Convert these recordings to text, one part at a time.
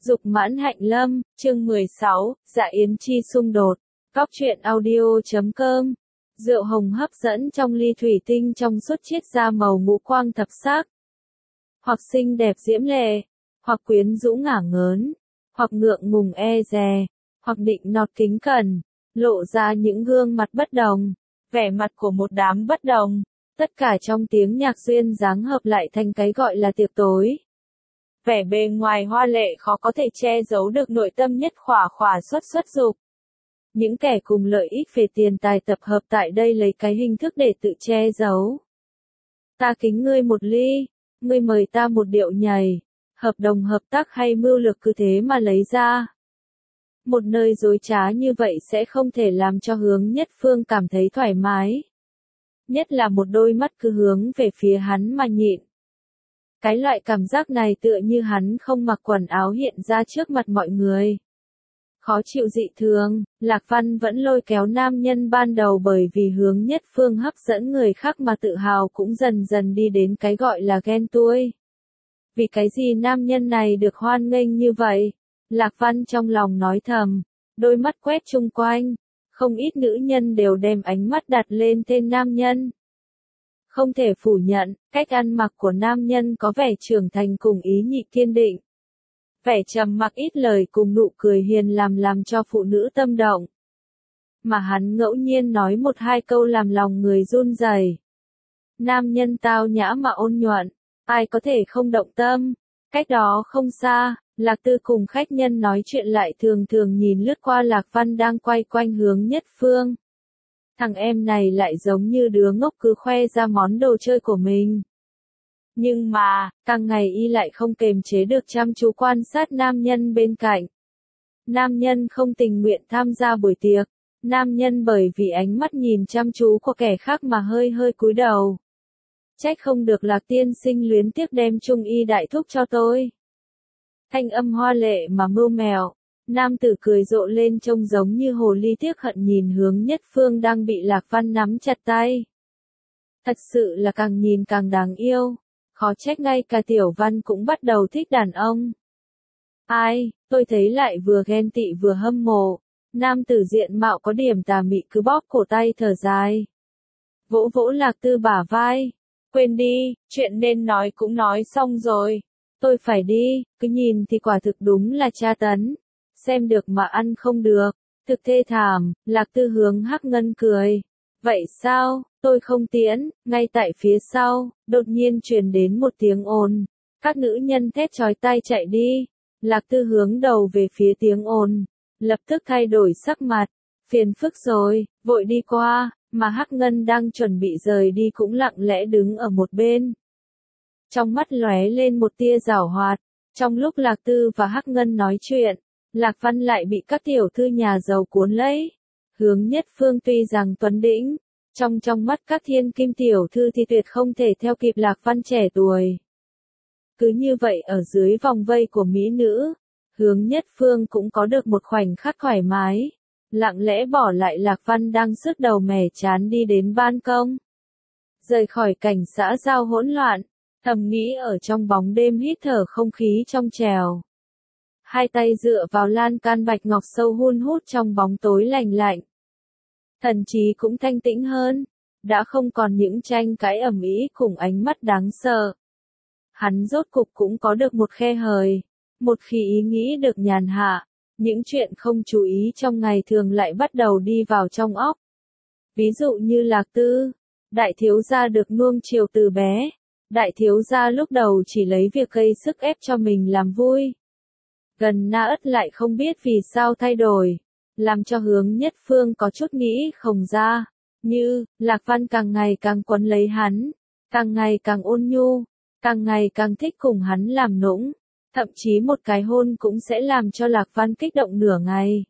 Dục mãn hạnh lâm, chương 16, dạ yến chi xung đột. Góc truyện audio.com. Rượu hồng hấp dẫn trong ly thủy tinh trong suốt chiết ra màu ngũ quang thập sắc. Hoặc xinh đẹp diễm lệ, hoặc quyến rũ ngả ngớn, hoặc ngượng ngùng e dè, hoặc định nọt kính cẩn, lộ ra những gương mặt bất đồng, vẻ mặt của một đám bất đồng. Tất cả trong tiếng nhạc duyên dáng hợp lại thành cái gọi là tiệc tối. Vẻ bề ngoài hoa lệ khó có thể che giấu được nội tâm nhất khỏa khỏa xuất dục. Những kẻ cùng lợi ích về tiền tài tập hợp tại đây lấy cái hình thức để tự che giấu. Ta kính ngươi một ly, ngươi mời ta một điệu nhảy, hợp đồng hợp tác hay mưu lược cứ thế mà lấy ra. Một nơi dối trá như vậy sẽ không thể làm cho Hướng Nhất Phương cảm thấy thoải mái. Nhất là một đôi mắt cứ hướng về phía hắn mà nhịn. Cái loại cảm giác này tựa như hắn không mặc quần áo hiện ra trước mặt mọi người. Khó chịu dị thường, Lạc Văn vẫn lôi kéo nam nhân ban đầu bởi vì Hướng Nhất Phương hấp dẫn người khác mà tự hào cũng dần dần đi đến cái gọi là ghen tuông. Vì cái gì nam nhân này được hoan nghênh như vậy? Lạc Văn trong lòng nói thầm, đôi mắt quét chung quanh, không ít nữ nhân đều đem ánh mắt đặt lên tên nam nhân. Không thể phủ nhận, cách ăn mặc của nam nhân có vẻ trưởng thành cùng ý nhị kiên định. Vẻ trầm mặc ít lời cùng nụ cười hiền làm cho phụ nữ tâm động. Mà hắn ngẫu nhiên nói một hai câu làm lòng người run rẩy. Nam nhân tao nhã mà ôn nhuận, ai có thể không động tâm. Cách đó không xa, Lạc Tư cùng khách nhân nói chuyện lại thường nhìn lướt qua Lạc Văn đang quay quanh Hướng Nhất Phương. Thằng em này lại giống như đứa ngốc cứ khoe ra món đồ chơi của mình. Nhưng mà, càng ngày y lại không kềm chế được chăm chú quan sát nam nhân bên cạnh. Nam nhân không tình nguyện tham gia buổi tiệc. Nam nhân bởi vì ánh mắt nhìn chăm chú của kẻ khác mà hơi cúi đầu. Trách không được Lạc tiên sinh luyến tiếc đem Trung Y đại thúc cho tôi. Thanh âm hoa lệ mà mưu mèo. Nam tử cười rộ lên trông giống như hồ ly tiếc hận nhìn Hướng Nhất Phương đang bị Lạc Văn nắm chặt tay. Thật sự là càng nhìn càng đáng yêu. Khó trách ngay cả Tiểu Văn cũng bắt đầu thích đàn ông. Ai, tôi thấy lại vừa ghen tị vừa hâm mộ. Nam tử diện mạo có điểm tà mị cứ bóp cổ tay thở dài. Vỗ Lạc Tư bả vai. Quên đi, chuyện nên nói cũng nói xong rồi. Tôi phải đi, cứ nhìn thì quả thực đúng là tra tấn. Xem được mà ăn không được. Thực thê thảm, Lạc Tư hướng Hắc Ngân cười. Vậy sao, tôi không tiễn, ngay tại phía sau, đột nhiên truyền đến một tiếng ồn. Các nữ nhân thét chói tai chạy đi. Lạc Tư hướng đầu về phía tiếng ồn. Lập tức thay đổi sắc mặt. Phiền phức rồi, vội đi qua, mà Hắc Ngân đang chuẩn bị rời đi cũng lặng lẽ đứng ở một bên. Trong mắt lóe lên một tia giảo hoạt. Trong lúc Lạc Tư và Hắc Ngân nói chuyện, Lạc Văn lại bị các tiểu thư nhà giàu cuốn lấy. Hướng Nhất Phương tuy rằng tuấn đĩnh, trong mắt các thiên kim tiểu thư thì tuyệt không thể theo kịp Lạc Văn trẻ tuổi. Cứ như vậy ở dưới vòng vây của mỹ nữ, Hướng Nhất Phương cũng có được một khoảnh khắc thoải mái, lặng lẽ bỏ lại Lạc Văn đang sứt đầu mẻ chán đi đến ban công. Rời khỏi cảnh xã giao hỗn loạn, thầm nghĩ ở trong bóng đêm hít thở không khí trong trèo. Hai tay dựa vào lan can bạch ngọc sâu hun hút trong bóng tối lành lạnh. Thần trí cũng thanh tĩnh hơn, đã không còn những tranh cãi ầm ĩ cùng ánh mắt đáng sợ. Hắn rốt cục cũng có được một khe hời, một khi ý nghĩ được nhàn hạ, những chuyện không chú ý trong ngày thường lại bắt đầu đi vào trong óc. Ví dụ như Lạc Tư, đại thiếu gia được nuông chiều từ bé, đại thiếu gia lúc đầu chỉ lấy việc gây sức ép cho mình làm vui. Gần Na Ất lại không biết vì sao thay đổi, làm cho Hướng Nhất Phương có chút nghĩ không ra, như, Lạc Văn càng ngày càng quấn lấy hắn, càng ngày càng ôn nhu, càng ngày càng thích cùng hắn làm nũng, thậm chí một cái hôn cũng sẽ làm cho Lạc Văn kích động nửa ngày.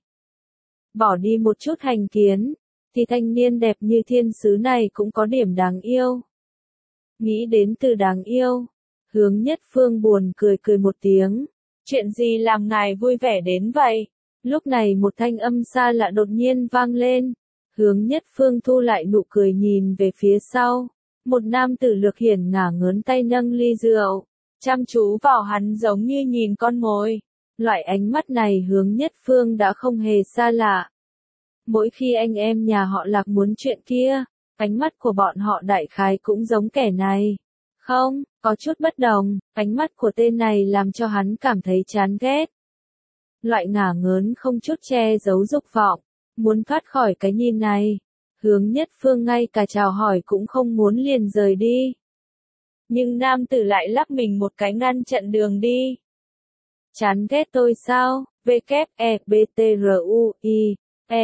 Bỏ đi một chút hành kiến, thì thanh niên đẹp như thiên sứ này cũng có điểm đáng yêu. Nghĩ đến từ đáng yêu, Hướng Nhất Phương buồn cười một tiếng. Chuyện gì làm ngài vui vẻ đến vậy? Lúc này một thanh âm xa lạ đột nhiên vang lên. Hướng Nhất Phương thu lại nụ cười nhìn về phía sau. Một nam tử lược hiển ngả ngớn tay nâng ly rượu. Chăm chú vào hắn giống như nhìn con mồi. Loại ánh mắt này Hướng Nhất Phương đã không hề xa lạ. Mỗi khi anh em nhà họ Lạc muốn chuyện kia, ánh mắt của bọn họ đại khái cũng giống kẻ này. Không, có chút bất đồng, ánh mắt của tên này làm cho hắn cảm thấy chán ghét. Loại ngả ngớn không chút che giấu dục vọng, muốn thoát khỏi cái nhìn này. Hướng Nhất Phương ngay cả chào hỏi cũng không muốn liền rời đi. Nhưng nam tử lại lắc mình một cái ngăn chặn đường đi. Chán ghét tôi sao? W-E-B-T-R-U-I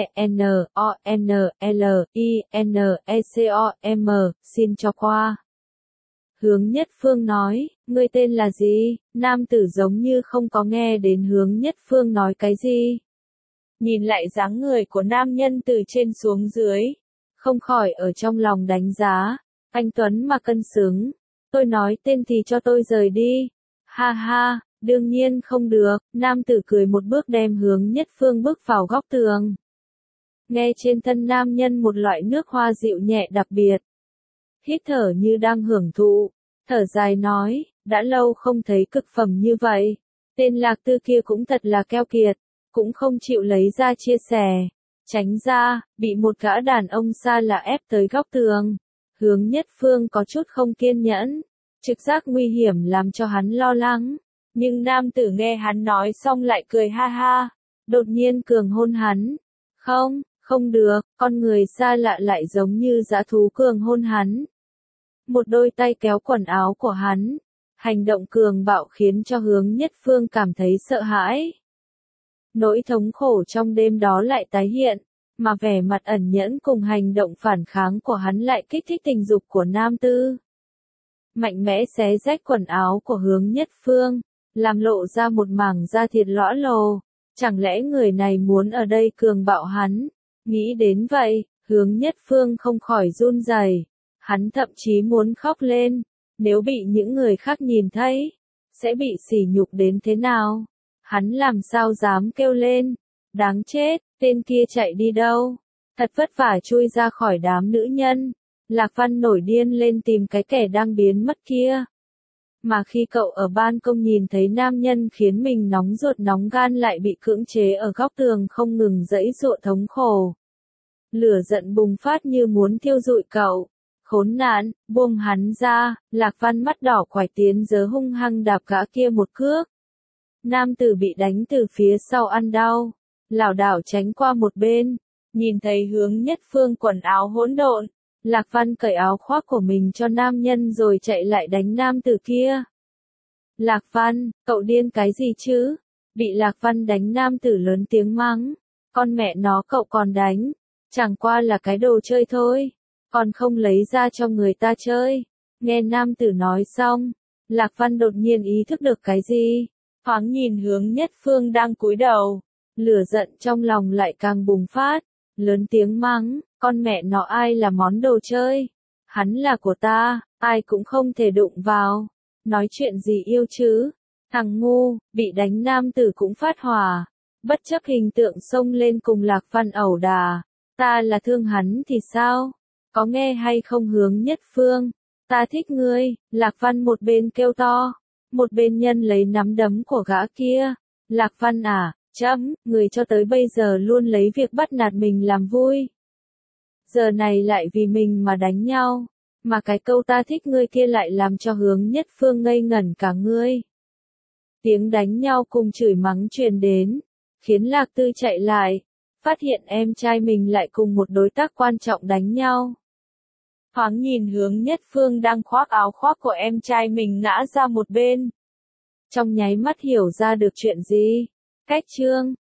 E-N-O-N-L-I-N-E-C-O-M, xin cho qua. Hướng Nhất Phương nói, ngươi tên là gì? Nam tử giống như không có nghe đến Hướng Nhất Phương nói cái gì. Nhìn lại dáng người của nam nhân từ trên xuống dưới, không khỏi ở trong lòng đánh giá, anh Tuấn mà cân xứng. Tôi nói tên thì cho tôi rời đi. Ha ha, đương nhiên không được, nam tử cười một bước đem Hướng Nhất Phương bước vào góc tường. Nghe trên thân nam nhân một loại nước hoa dịu nhẹ đặc biệt. Hít thở như đang hưởng thụ, thở dài nói, đã lâu không thấy cực phẩm như vậy. Tên Lạc Tư kia cũng thật là keo kiệt, cũng không chịu lấy ra chia sẻ. Tránh ra, bị một gã đàn ông xa lạ ép tới góc tường. Hướng Nhất Phương có chút không kiên nhẫn, trực giác nguy hiểm làm cho hắn lo lắng. Nhưng nam tử nghe hắn nói xong lại cười ha ha, đột nhiên cường hôn hắn. Không, không được, con người xa lạ lại giống như dã thú cường hôn hắn. Một đôi tay kéo quần áo của hắn, hành động cường bạo khiến cho Hướng Nhất Phương cảm thấy sợ hãi. Nỗi thống khổ trong đêm đó lại tái hiện, mà vẻ mặt ẩn nhẫn cùng hành động phản kháng của hắn lại kích thích tình dục của nam tư. Mạnh mẽ xé rách quần áo của Hướng Nhất Phương, làm lộ ra một mảng da thịt lõa lồ. Chẳng lẽ người này muốn ở đây cường bạo hắn? Nghĩ đến vậy, Hướng Nhất Phương không khỏi run rẩy. Hắn thậm chí muốn khóc lên. Nếu bị những người khác nhìn thấy, sẽ bị sỉ nhục đến thế nào? Hắn làm sao dám kêu lên? Đáng chết, tên kia chạy đi đâu? Thật vất vả chui ra khỏi đám nữ nhân. Lạc Văn nổi điên lên tìm cái kẻ đang biến mất kia. Mà khi cậu ở ban công nhìn thấy nam nhân khiến mình nóng ruột nóng gan lại bị cưỡng chế ở góc tường không ngừng giãy giụa thống khổ. Lửa giận bùng phát như muốn thiêu rụi cậu. Khốn nạn, buông hắn ra, Lạc Văn mắt đỏ quải tiến giớ hung hăng đạp gã kia một cước. Nam tử bị đánh từ phía sau ăn đau, lảo đảo tránh qua một bên, nhìn thấy Hướng Nhất Phương quần áo hỗn độn. Lạc Văn cởi áo khoác của mình cho nam nhân rồi chạy lại đánh nam tử kia. Lạc Văn, cậu điên cái gì chứ? Bị Lạc Văn đánh nam tử lớn tiếng mắng. Con mẹ nó cậu còn đánh. Chẳng qua là cái đồ chơi thôi. Còn không lấy ra cho người ta chơi. Nghe nam tử nói xong, Lạc Văn đột nhiên ý thức được cái gì. Thoáng nhìn Hướng Nhất Phương đang cúi đầu. Lửa giận trong lòng lại càng bùng phát. Lớn tiếng mắng, con mẹ nó ai là món đồ chơi? Hắn là của ta, ai cũng không thể đụng vào. Nói chuyện gì yêu chứ? Thằng ngu, bị đánh nam tử cũng phát hỏa. Bất chấp hình tượng xông lên cùng Lạc Văn ẩu đà. Ta là thương hắn thì sao? Có nghe hay không Hướng Nhất Phương? Ta thích ngươi, Lạc Văn một bên kêu to. Một bên nhân lấy nắm đấm của gã kia. Lạc Văn à, người cho tới bây giờ luôn lấy việc bắt nạt mình làm vui. Giờ này lại vì mình mà đánh nhau. Mà cái câu ta thích ngươi kia lại làm cho Hướng Nhất Phương ngây ngẩn cả ngươi. Tiếng đánh nhau cùng chửi mắng truyền đến. Khiến Lạc Tư chạy lại. Phát hiện em trai mình lại cùng một đối tác quan trọng đánh nhau. Thoáng nhìn Hướng Nhất Phương đang khoác áo khoác của em trai mình ngã ra một bên. Trong nháy mắt hiểu ra được chuyện gì. Cách chương